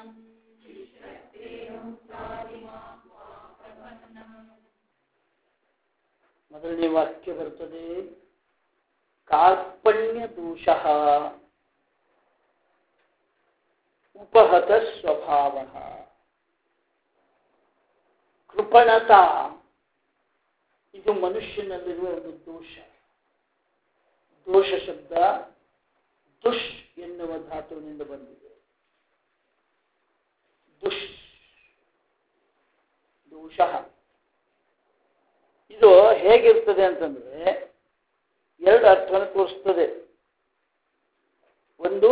ಮೊದಲನೇ ವಾಕ್ಯ ಬರ್ತದೆ ಕಾರ್ಪಣ್ಯ ದೋಷ ಉಪಹತ ಸ್ವಭಾವ ಕೃಪಣತಾ ಇದು ಮನುಷ್ಯನಲ್ಲಿರುವ ಒಂದು ದೋಷ. ದೋಷ ಶಬ್ದ ದುಷ್ ಎನ್ನುವ ಧಾತುವಿನಿಂದ ಬಂದಿದೆ. ದುಷ್ ದೋಷ ಇದು ಹೇಗಿರ್ತದೆ ಅಂತಂದ್ರೆ ಎರಡು ಅರ್ಥವನ್ನು ತೋರಿಸ್ತದೆ. ಒಂದು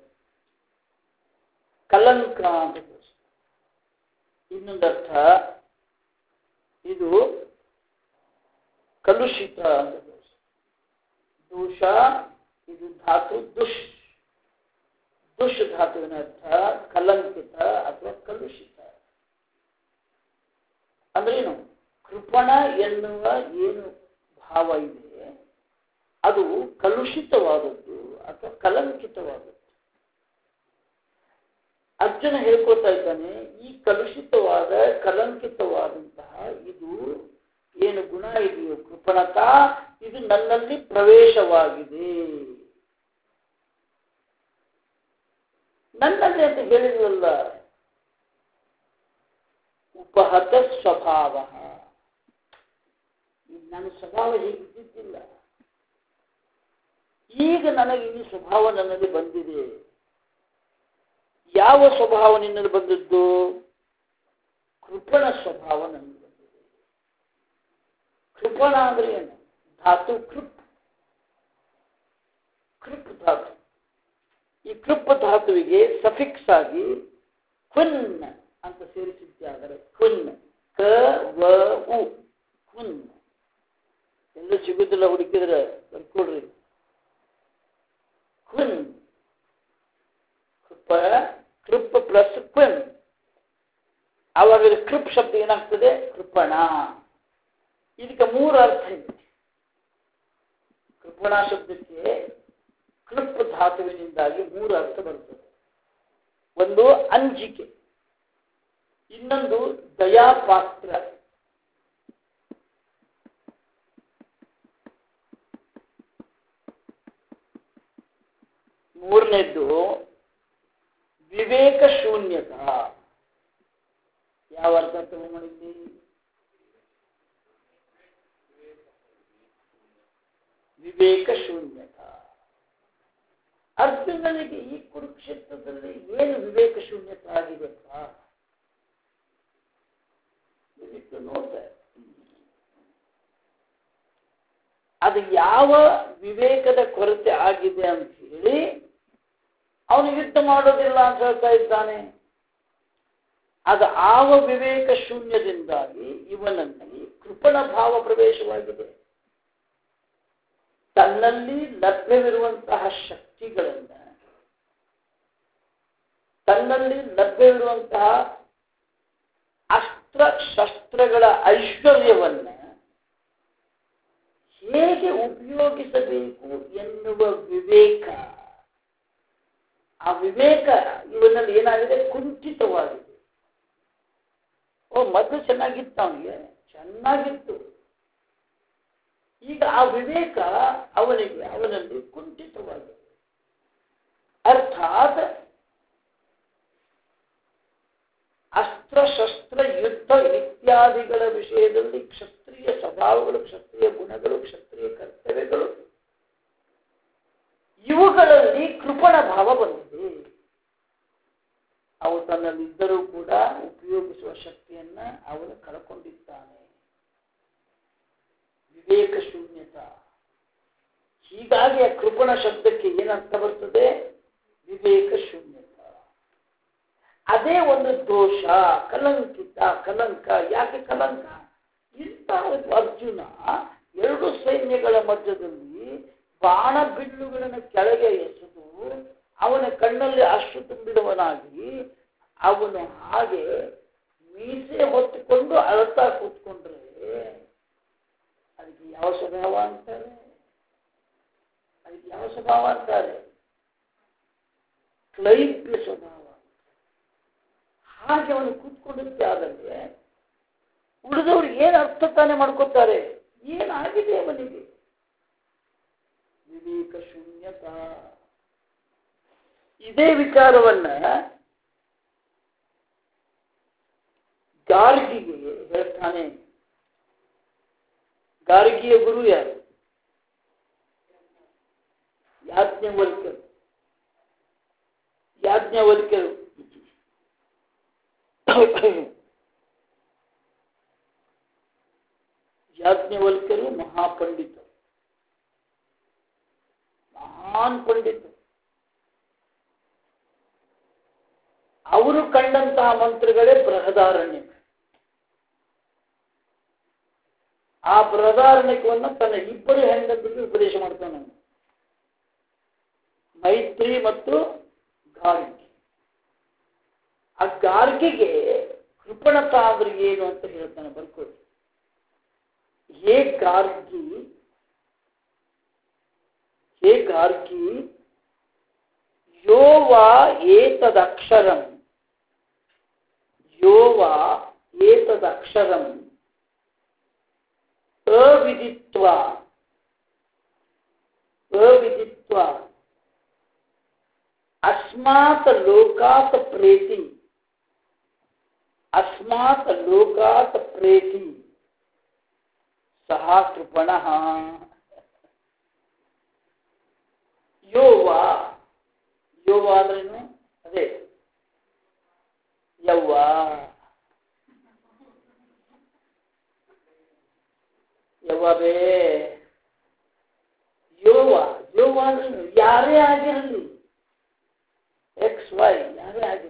ಕಲಂಕ ಅಂತ ತೋರಿಸ್ತದೆ, ಇನ್ನೊಂದು ಅರ್ಥ ಇದು ಕಲುಷಿತ ಅಂತ ತೋರಿಸ್ತದೆ. ದೋಷ ಇದು ಧಾತು ದುಷ್, ದುಷ್ ಧಾತುವಿನ ಅರ್ಥ ಕಲಂಕಿತ ಅಥವಾ ಕಲುಷಿತ. ಅಂದ್ರೇನು? ಕೃಪಣ ಎನ್ನುವ ಏನು ಭಾವ ಇದೆ ಅದು ಕಲುಷಿತವಾದದ್ದು ಅಥವಾ ಕಲಂಕಿತವಾದದ್ದು. ಅರ್ಜುನ ಹೇಳ್ಕೊತಾ ಇದ್ದಾನೆ, ಈ ಕಲುಷಿತವಾದ ಕಲಂಕಿತವಾದಂತಹ ಇದು ಏನು ಗುಣ ಇದೆಯೋ ಕೃಪಣತಾ, ಇದು ನನ್ನಲ್ಲಿ ಪ್ರವೇಶವಾಗಿದೆ. ನನ್ನಲ್ಲಿ ಅಂತ ಹೇಳಿದ್ವಲ್ಲ, ಉಪಹತ ಸ್ವಭಾವ, ನನ್ನ ಸ್ವಭಾವ ಹೀಗಿದ್ದಿಲ್ಲ, ಈಗ ನನಗೆ ಈ ಸ್ವಭಾವ ನನ್ನಲ್ಲಿ ಬಂದಿದೆ. ಯಾವ ಸ್ವಭಾವ ನಿನ್ನಲ್ಲಿ ಬಂದದ್ದು? ಕೃಪಣ ಸ್ವಭಾವ ನನ್ನಲ್ಲಿ ಬಂದಿದೆ. ಕೃಪಣ ಅಂದ್ರೆ ಏನು? ಧಾತು ಕೃಪ್, ಕೃಪ್ ಧಾತು. ಈ ಕೃಪ್ ಧಾತುವಿಗೆ ಸಫಿಕ್ಸ್ ಆಗಿ ಕ್ವಿನ್ ಅಂತ ಸೇರಿಸಿದ್ದಾದರೆ ಕ್ವಿನ್, ಕ ವ ಉ, ಕ್ವಿನ್. ಎಲ್ಲೂ ಸಿಗುದಿಲ್ಲ, ಹುಡುಕಿದ್ರೆ ಬರ್ಕೊಡ್ರಿ. ಕ್ವಿನ್, ಕೃಪ್ ಪ್ಲಸ್ ಕ್ವಿನ್, ಆವಾಗ ಕೃಪ್ ಶಬ್ದ ಏನಾಗ್ತದೆ? ಕೃಪಣ. ಇದಕ್ಕೆ ಮೂರು ಅರ್ಥ ಇದೆ. ಕೃಪಣ ಶಬ್ದಕ್ಕೆ ಕೃಪ್ ಧಾತುವಿನಿಂದಾಗಿ ಮೂರು ಅರ್ಥ ಬರ್ತದೆ. ಒಂದು ಅಂಜಿಕೆ, ಇನ್ನೊಂದು ದಯಾಪಾತ್ರ, ಮೂರನೇದ್ದು ವಿವೇಕ ಶೂನ್ಯತ. ಯಾವ ಅರ್ಥ ತಗೊಂಡಿದ್ದಿ? ವಿವೇಕ ಶೂನ್ಯತ. ಅರ್ಜುನನಿಗೆ ಈ ಕುರುಕ್ಷೇತ್ರದಲ್ಲಿ ಏನು ವಿವೇಕ ಶೂನ್ಯತೆ ಆಗಿದೆ? ನೋಡ್ತಾರೆ ಅದು ಯಾವ ವಿವೇಕದ ಕೊರತೆ ಆಗಿದೆ ಅಂತ ಹೇಳಿ ಅವನು ಯುದ್ಧ ಮಾಡೋದಿಲ್ಲ ಅಂತ ಹೇಳ್ತಾ ಇದ್ದಾನೆ. ಅದು ಆವ ವಿವೇಕ ಶೂನ್ಯದಿಂದಾಗಿ ಇವನಲ್ಲಿ ಕೃಪಣ ಭಾವ ಪ್ರವೇಶವಾಗಿದೆ. ತನ್ನಲ್ಲಿ ಲಭ್ಯವಿರುವಂತಹ ಶಕ್ತಿಗಳನ್ನ, ತನ್ನಲ್ಲಿ ಲಭ್ಯವಿರುವಂತಹ ಅಸ್ತ್ರ ಶಸ್ತ್ರಗಳ ಐಶ್ವರ್ಯವನ್ನ ಹೇಗೆ ಉಪಯೋಗಿಸಬೇಕು ಎನ್ನುವ ವಿವೇಕ, ಆ ವಿವೇಕ ಇವನಲ್ಲಿ ಏನಾಗಿದೆ? ಕುಂಠಿತವಾಗಿದೆ. ಮೊದಲು ಚೆನ್ನಾಗಿತ್ತು, ಅವನಿಗೆ ಚೆನ್ನಾಗಿತ್ತು. ಈಗ ಆ ವಿವೇಕ ಅವನಲ್ಲಿ ಕುಂಠಿತವಾಗಿದೆ. ಅರ್ಥಾತ್ ಅಸ್ತ್ರಶಸ್ತ್ರ ಯುದ್ಧ ಇತ್ಯಾದಿಗಳ ವಿಷಯದಲ್ಲಿ ಕ್ಷತ್ರಿಯ ಸ್ವಭಾವಗಳು, ಕ್ಷತ್ರಿಯ ಗುಣಗಳು, ಕ್ಷತ್ರಿಯ ಕರ್ತವ್ಯಗಳು ಇವುಗಳಲ್ಲಿ ಕೃಪಣ ಭಾವ ಬಂದಿದೆ. ಅವು ತನ್ನಲ್ಲಿದ್ದರೂ ಕೂಡ ಉಪಯೋಗಿಸುವ ಶಕ್ತಿಯನ್ನ ಅವನು ಕಳ್ಕೊಂಡಿದ್ದಾನೆ. ವಿವೇಕ ಶೂನ್ಯತ. ಹೀಗಾಗಿ ಆ ಕೃಪಣ ಶಬ್ದಕ್ಕೆ ಏನರ್ಥ ಬರ್ತದೆ? ವಿವೇಕ ಶೂನ್ಯತ. ಅದೇ ಒಂದು ದೋಷ, ಕಲಂಕಿತ, ಕಲಂಕ. ಯಾಕೆ ಕಲಂಕ? ಇಂಥ ಅರ್ಜುನ ಎರಡು ಸೈನ್ಯಗಳ ಮಧ್ಯದಲ್ಲಿ ಬಾಣ ಬಿಲ್ಲುಗಳನ್ನು ಕೆಳಗೆ ಎಸೆದು ಅವನ ಕಣ್ಣಲ್ಲಿ ಅಷ್ಟು ತುಂಬಿದವನಾಗಿ ಅವನು ಹಾಗೆ ಮೀಸೆ ಹೊತ್ತುಕೊಂಡು ಅಳತಾ ಕೂತ್ಕೊಂಡ್ರೆ ಅದಕ್ಕೆ ಯಾವ ಸ್ವಭಾವ ಅಂತಾರೆ? ಅದಕ್ಕೆ ಯಾವ ಸ್ವಭಾವ ಅಂತಾರೆ? ಕ್ಲೈಬ್ಯ ಸ್ವಭಾವ. ಹಾಗೆ ಅವನು ಕೂತ್ಕೊಂಡಂತೆ ಆದರೆ ಉಳಿದವರು ಏನು ಅರ್ಥ ತಾನೇ ಮಾಡ್ಕೋತಾರೆ? ಏನಾಗಿದೆ ಅವನಿಗೆ? ವಿವೇಕ ಶೂನ್ಯತಾ. ಇದೇ ವಿಚಾರವನ್ನ ಗಾರ್ಗಿಗೆ ಹೇಳ್ತಾನೆ. ಗಾರ್ಗಿಯ ಗುರು ಯಾರು? ಯಾಜ್ಞವಲ್ಕ್ಯರು. ಯಾಜ್ಞವಲ್ಕ್ಯರು ಯಾಜ್ಞವಲ್ಕ್ಯರು ಮಹಾಪಂಡಿತ, ಮಹಾನ್ ಪಂಡಿತ. ಅವರು ಕಂಡಂತಹ ಮಂತ್ರಗಳೇ ಬೃಹದಾರಣ್ಯ. ಆ ಬೃಹದಾರಣ್ಯಕವನ್ನು ತನ್ನ ಇಬ್ಬರು ಹೆಂಡತಿಗೆ ಉಪದೇಶ ಮಾಡ್ತಾನೆ, ಮೈತ್ರಿ ಮತ್ತು ಗಾರ್ಗಿ. ಆ ಗಾರ್ಗಿಗೆ ಕೃಪಣತ ಅಂದ್ರೆ ಏನು ಅಂತ ಹೇಳ್ತಾನೆ, ಬರ್ಕೊಳ್ಳಿ. ಹೇ ಗಾರ್ಗಿ, ಹೇ ಗಾರ್ಗಿ, ಯೋ ವಾ ಏತದಕ್ಷರಂ, ಯೋ ವಾ ಏತದಕ್ಷರಂ ಅವಿದಿತ್ವಾ ಅವಿದಿತ್ವಾ ಅಸ್ಮಾತ್ ಲೋಕಾತ್ ಪ್ರೇತಿ, ಅಸ್ಮಾತ್ ಲೋಕಾತ್ ಪ್ರೇತಿ ಸಹ ಕೃಪಣಃ. ಯೋವ, ಯೋವ ಅಂದ್ರೇನು? ಅದೇ ಯವ್ವ. ಯವ್ವವೇ ಯೋವ. ಯೋವ ಅಂದ್ರೇನು? ಯಾರೇ ಆಗಿರಲಿ, ಎಕ್ಸ್ ವೈ ಯಾರೇ ಆಗಿರಲಿ,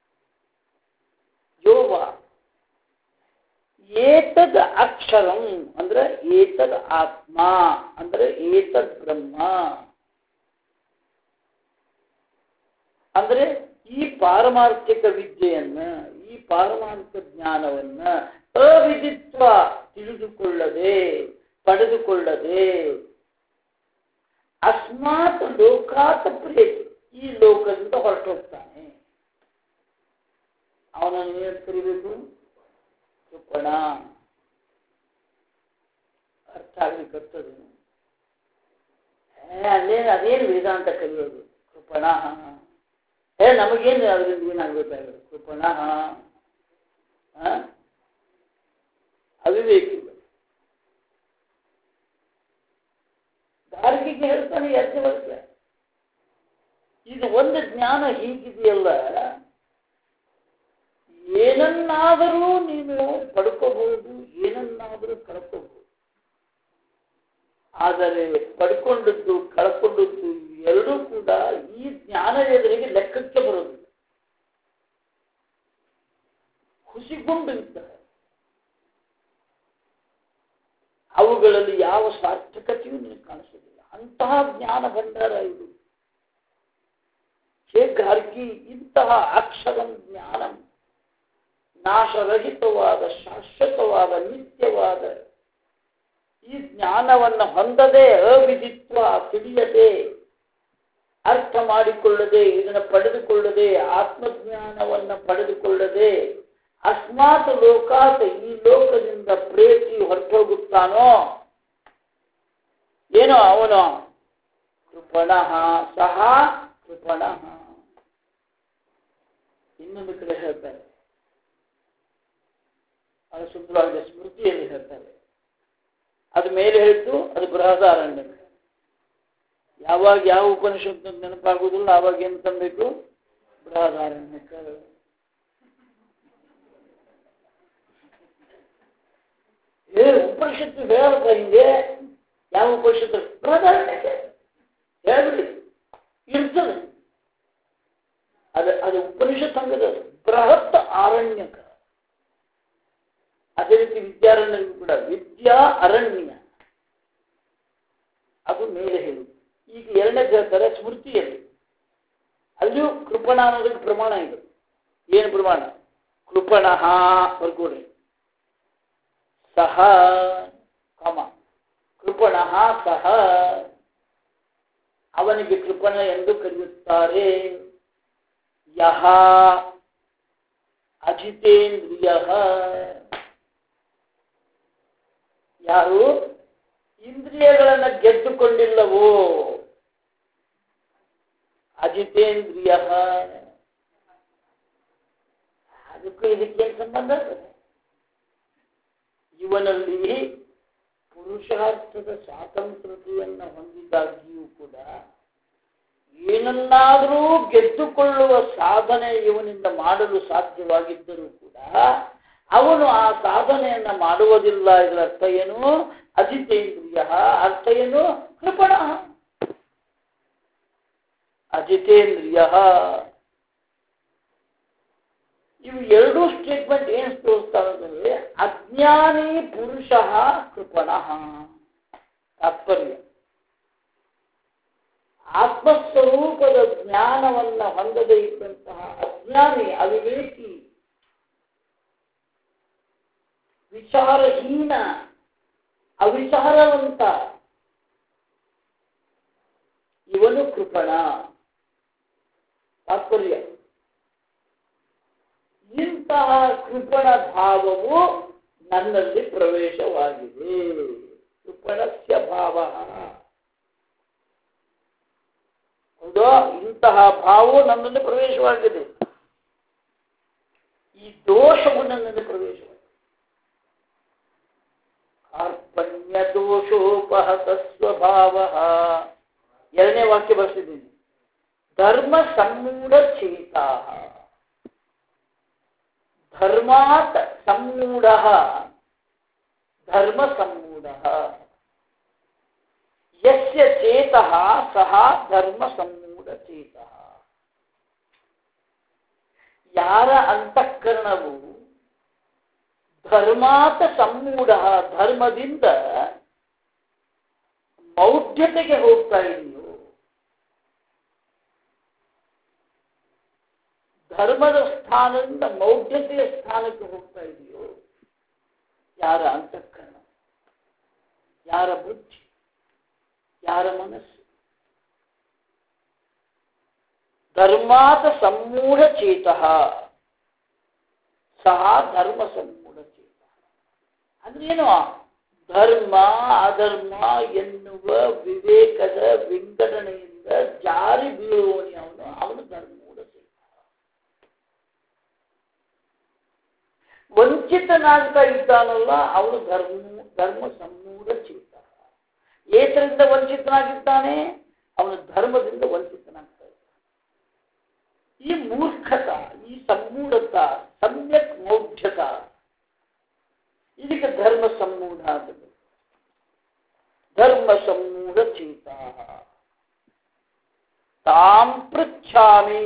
ಯೋವ. ಏತದ್ ಅಕ್ಷರಂ ಅಂದ್ರೆ ಏತದ್ ಆತ್ಮ ಅಂದ್ರೆ ಏತದ್ ಬ್ರಹ್ಮ ಅಂದ್ರೆ ಈ ಪಾರಮಾರ್ಥಿಕ ವಿದ್ಯೆಯನ್ನ, ಈ ಪಾರಮಾರ್ಥಿಕ ಜ್ಞಾನವನ್ನ ಅವಿದಿತ್ವ ತಿಳಿದುಕೊಳ್ಳದೆ, ಪಡೆದುಕೊಳ್ಳದೆ, ಅಸ್ಮಾತ್ ಲೋಕಾತ್ ಪ್ರೇತಿ ಈ ಲೋಕದಿಂದ ಹೊರಟೋಗ್ತಾನೆ. ಅವನನ್ನು ಏನು ಕರಿಬೇಕು? ಕೃಪಣ. ಅರ್ಥ ಆಗ್ಲಿಕ್ಕರ್ತದೆ. ಅದೇನು ವೇದಾಂತ ಕಲಿಯೋದು? ಕೃಪಣ. ನಮಗೇನು ಅದರಿಂದ ಏನಾಗಬೇಕಾಗಿದೆ? ಕೃಪಣ. ಅವಿವೇಕಿ. ಗಾರ್ಗಿಗೆ ಹೇಳ್ತಾನೆ ಯಾಜ್ಞವಲ್ಕ್ಯ, ಇದು ಒಂದು ಜ್ಞಾನ ಹೀಗಿದೆಯಲ್ಲ, ಏನನ್ನಾದರೂ ನೀನು ಪಡ್ಕೋಬಹುದು, ಏನನ್ನಾದರೂ ಕಳ್ಕೋಬಹುದು. ಆದರೆ ಪಡ್ಕೊಂಡದ್ದು ಕಳ್ಕೊಂಡದ್ದು ಎರಡೂ ಕೂಡ ಈ ಜ್ಞಾನ ಎದುರಿಗೆ ಲೆಕ್ಕಕ್ಕೆ ಬರೋದಿಲ್ಲ. ಹುಸಿಕೊಂಡು ಇದ್ದಾರೆ. ಅವುಗಳಲ್ಲಿ ಯಾವ ಸಾರ್ಥಕತೆಯೂ ನಿನಗೆ ಕಾಣಿಸೋದಿಲ್ಲ. ಅಂತಹ ಜ್ಞಾನ ಭಂಡಾರ ಇದು. ಹೇ ಗಾರ್ಗಿ, ಇಂತಹ ಅಕ್ಷರಂ ಜ್ಞಾನಂ, ನಾಶರಹಿತವಾದ, ಶಾಶ್ವತವಾದ, ನಿತ್ಯವಾದ ಈ ಜ್ಞಾನವನ್ನು ಹೊಂದದೆ, ಅವಿದಿತ್ವ ತಿಳಿಯದೆ, ಅರ್ಥ ಮಾಡಿಕೊಳ್ಳದೆ, ಇದನ್ನು ಪಡೆದುಕೊಳ್ಳದೆ, ಆತ್ಮಜ್ಞಾನವನ್ನು ಪಡೆದುಕೊಳ್ಳದೆ, ಅಸ್ಮಾತ್ ಲೋಕಾತ್ ಈ ಲೋಕದಿಂದ ಪ್ರೇತಿ ಹೊರಟೋಗುತ್ತಾನೋ ಏನೋ ಅವನು ಕೃಪಣಃ ಸಹ ಕೃಪಣಃ. ಇನ್ನೊಂದು ಕಡೆ ಹೇಳ್ತಾರೆ, ಅದು ಶುದ್ಧವಾದ ಸ್ಮೃತಿಯಲ್ಲಿ ಹೇಳ್ತಾರೆ. ಅದು ಮೇಲೆ ಹೇಳ್ತು, ಅದು ಬೃಹದಾರಣ್ಯ. ಯಾವಾಗ ಯಾವ ಉಪನಿಷತ್ತು ನೆನಪಾಗುವುದಿಲ್ಲ ಆವಾಗ ಏನು ತಂಬೇಕು? ಬೃಹದಾರಣ್ಯಕ. ಉಪನಿಷತ್ತು ಹೇಳಬೇಕ ಹಿಂಗೆ? ಯಾವ ಉಪನಿಷತ್ತು? ಬೃಹದಾರಣ್ಯಕ್ಕೆ ಹೇಳ್ಬಿಡಿ, ಇರ್ತದೆ. ಅದು ಉಪನಿಷತ್ ಹಂಗದ, ಬೃಹತ್ ಆರಣ್ಯಕ. ಅದೇ ರೀತಿ ವಿದ್ಯಾರಣ್ಯರಿಗೂ ಕೂಡ ವಿದ್ಯಾ ಅರಣ್ಯ, ಅದು ಮೇಲೆ ಹೇಳುದು. ಈಗ ಎರಡನೇ ಹೇಳ್ತಾರೆ ಸ್ಮೃತಿಯಲ್ಲಿ. ಅಲ್ಲಿಯೂ ಕೃಪಣ ಅನ್ನೋದಕ್ಕೆ ಪ್ರಮಾಣ ಇದೆ. ಏನು ಪ್ರಮಾಣ? ಕೃಪಣಃ ಬರ್ಕೊಡ್ರಿ, ಸಹ ಕಮ ಕೃಪಣಃ ಸಹ, ಅವನಿಗೆ ಕೃಪಣ ಎಂದು ಕರೆಯುತ್ತಾರೆ. ಯಹ ಅಜಿತೇಂದ್ರಿಯ ಯಾರು ಇಂದ್ರಿಯಗಳನ್ನು ಗೆದ್ದುಕೊಂಡಿಲ್ಲವೋ ಅಜಿತೇಂದ್ರಿಯ. ಅದಕ್ಕೂ ಇದಕ್ಕೇನು ಸಂಬಂಧ? ಇವನಲ್ಲಿ ಪುರುಷಾರ್ಥದ ಸ್ವಾತಂತ್ರ್ಯತೆಯನ್ನು ಹೊಂದಿದಾಗಿಯೂ ಕೂಡ ಏನನ್ನಾದರೂ ಗೆದ್ದುಕೊಳ್ಳುವ ಸಾಧನೆ ಇವನಿಂದ ಮಾಡಲು ಸಾಧ್ಯವಾಗಿದ್ದರೂ ಕೂಡ ಅವನು ಆ ಸಾಧನೆಯನ್ನ ಮಾಡುವುದಿಲ್ಲ. ಇದರ ಅರ್ಥ ಏನು? ಅಜಿತೇಂದ್ರಿಯ. ಅರ್ಥ ಏನು? ಕೃಪಣ. ಅಜಿತೇಂದ್ರಿಯ. ಇವು ಎರಡೂ ಸ್ಟೇಟ್ಮೆಂಟ್ ಏನು ತೋರಿಸ್ತಾವೆ? ಅಜ್ಞಾನಿ ಪುರುಷ ಕೃಪಣ. ತಾತ್ಪರ್ಯ ಆತ್ಮಸ್ವರೂಪದ ಜ್ಞಾನವನ್ನ ಹೊಂದದೇ ಇದ್ದಂತಹ ಅಜ್ಞಾನಿ, ಅವಿವೇಕಿ, ವಿಚಾರಹೀನ, ಅವಿಚಾರವಂತ, ಇವನು ಕೃಪಣ. ತಾತ್ಪರ್ಯ ಇಂತಹ ಕೃಪಣ ಭಾವವು ನನ್ನಲ್ಲಿ ಪ್ರವೇಶವಾಗಿದೆ. ಕೃಪಣಸ್ಯ ಭಾವ. ಹೌದಾ? ಇಂತಹ ಭಾವವು ನನ್ನಲ್ಲಿ ಪ್ರವೇಶವಾಗಿದೆ. ಈ ದೋಷವು ನನ್ನಲ್ಲಿ ಪ್ರವೇಶವಾಗಿದೆ. ಕಾರ್ಪಣ್ಯ ದೋಷೋಪಹತ ಸ್ವಭಾವ. ಎರಡನೇ ವಾಕ್ಯ ಬರ್ತಿದ್ದೀನಿ. ಧರ್ಮ ಸಮ್ಮೂಢ ಚೇತಾ. ಧರ್ಮಾತ್ ಸಮ್ಮೂಢ. ಧರ್ಮ ಸಮ್ಮೂಢ. ಯಸ್ಯ ಚೇತಃ ಸಹ ಧರ್ಮ ಸಮ್ಮೂಢ ಚೇತಃ. ಯಾರ ಅಂತಃಕರಣವು ಧರ್ಮಾತ್ ಸಮ್ಮೂಢ, ಧರ್ಮದಿಂದ ಮೌಢ್ಯತೆಗೆ ಹೋಗ್ತಾ ಇದೆಯೋ, ಧರ್ಮದ ಸ್ಥಾನದಿಂದ ಮೌಢ್ಯತೆಯ ಸ್ಥಾನಕ್ಕೆ ಹೋಗ್ತಾ ಇದೆಯೋ, ಯಾರ ಅಂತಃಕರಣ, ಯಾರ ಬುದ್ಧಿ, ಯಾರ ಮನಸ್ಸು ಧರ್ಮಾತ್ ಸಮ್ಮೂಢ ಚೇತಃ ಸಹ ಧರ್ಮ ಸಮ್ಮೂಢ ಚೇತಃ. ಅಂದ್ರೇನು? ಧರ್ಮ ಅಧರ್ಮ ಎನ್ನುವ ವಿವೇಕದ ವಿಂಗಡಣೆಯಿಂದ ಜಾರಿ ಬೀಳುವವನೇ ಅವನು ಧರ್ಮೂಢ ಚೇತಃ. ವಂಚಿತನಾಗ್ತಾ ಇದ್ದಾನಲ್ಲ ಅವನು ಧರ್ಮ ಸಮ್ಮೂಢ ಚೇತಃ. ಏತರಿಂದ ವಂಚಿತನಾಗಿದ್ದಾನೆ? ಅವನು ಧರ್ಮದಿಂದ ವಂಚಿತನಾಗ್ತಾ ಇದ್ದಾನೆ. ಈ ಮೂರ್ಖತ, ಈ ಸಮ್ಮೂಢತ, ಸಮ್ಯಕ್ ಮೌಢ್ಯತ, ಇದಕ್ಕೆ ಧರ್ಮ ಸಮ್ಮೂಢ ಅಂತ. ಧರ್ಮ ಸಮ್ಮೂಢ ಚೇತಾ ತಾಂ ಪೃಚ್ಛಾಮಿ.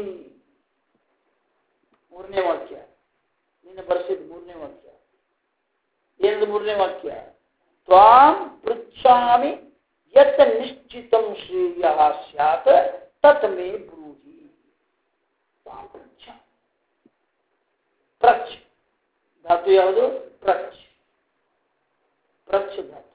ಮೂರನೇ ವಾಕ್ಯ ನೀನು ಬರ್ಸಿದ್. ಮೂರನೇ ವಾಕ್ಯ ಏನದು? ಮೂರನೇ ವಾಕ್ಯ ತ್ವಾಂ ಪೃಚ್ಛಾಮಿ ಯತ್ ನಿಶ್ಚಿತಂ ಶ್ರೇಯಃ ಸ್ಯಾತ್ ತತ್ ಮೇ ಬ್ರೂಹಿ. ತ್ವಾಂ ಪೃಚ್ಛಾಮಿ. ಪ್ರಚ್ ಧಾತು ಯಾವುದು? ಪ್ರಚ್. ಪ್ರಚ್ ಧಾತು.